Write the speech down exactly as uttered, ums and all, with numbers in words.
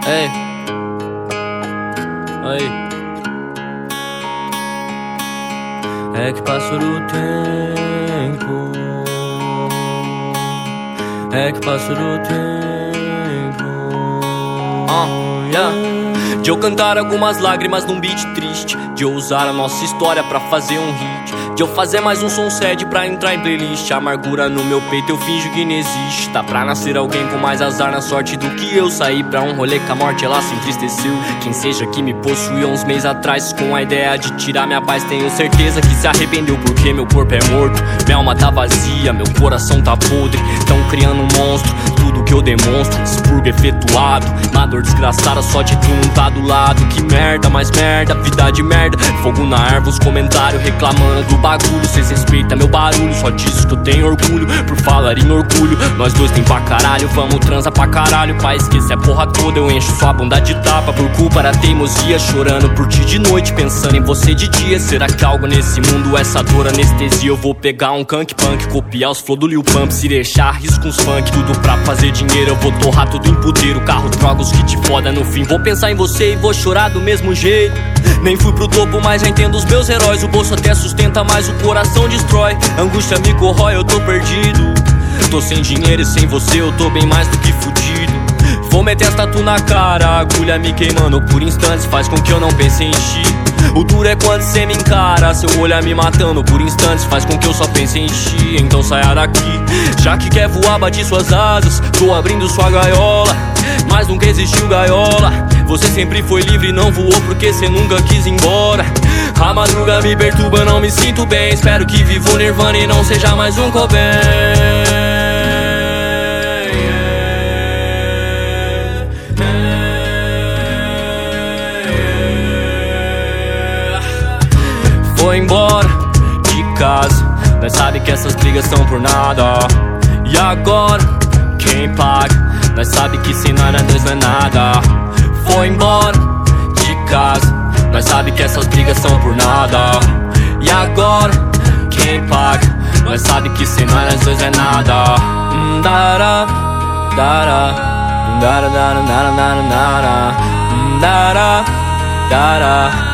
Ei, aí. É que passou do tempo. É que passou do tempo. uh, yeah. De eu cantar algumas lágrimas num beat triste, de eu usar a nossa história pra fazer um hit, de eu fazer mais um som sad pra entrar em playlist. A amargura no meu peito eu finjo que não existe. Tá pra nascer alguém com mais azar na sorte do que eu. Saí pra um rolê que a morte ela se entristeceu. Quem seja que me possuiu uns meses atrás com a ideia de tirar minha paz, tenho certeza que se arrependeu, porque meu corpo é morto, minha alma tá vazia, meu coração tá podre. Tão criando um monstro, tudo que eu demonstro, expurgo efetuado, na dor desgraçada só de tu não tá do lado. Que merda, mais merda, vida de merda. Fogo na árvore, os comentários reclamando do bagulho. Cês respeitam meu barulho, só disso que eu tenho orgulho. Por falar em orgulho, nós dois tem pra caralho. Vamos transar pra caralho, pra esquecer a porra toda. Eu encho sua bunda de tapa por culpa da teimosia, chorando por ti de noite, pensando em você de dia. Será que algo nesse mundo, essa dor, anestesia? Eu vou pegar um Kank Punk, copiar os flow do Lil Pump, se deixar risco uns funk, tudo pra fazer dinheiro. Eu vou torrar tudo em puteiro, carro, drogas, kit foda. No fim vou pensar em você e vou chorar do mesmo jeito. Nem fui pro topo, mas já entendo os meus heróis. O bolso até sustenta, mas o coração destrói. Angústia me corrói, eu tô perdido. Tô sem dinheiro e sem você eu tô bem mais do que fudido. Vou meter as tatu na cara, a agulha me queimando por instantes, faz com que eu não pense em ti. O duro é quando cê me encara, seu olhar me matando por instantes, faz com que eu só pense em ti. Então saia daqui, já que quer voar, bate suas asas. Tô abrindo sua gaiola, mas nunca existiu gaiola. Você sempre foi livre, não voou porque cê nunca quis ir embora. A madruga me perturba, não me sinto bem. Espero que viva o Nirvana e não seja mais um Cobain. Foi embora de casa, nós sabe que essas brigas são por nada. E agora, quem paga? Nós sabe que sem nós dois não é nada. Foi embora de casa, nós sabe que essas brigas são por nada. E agora, quem paga? Nós sabe que sem nós dois é nada. Dara, dara, dara, dara, dara, dara, dara, dara, dara.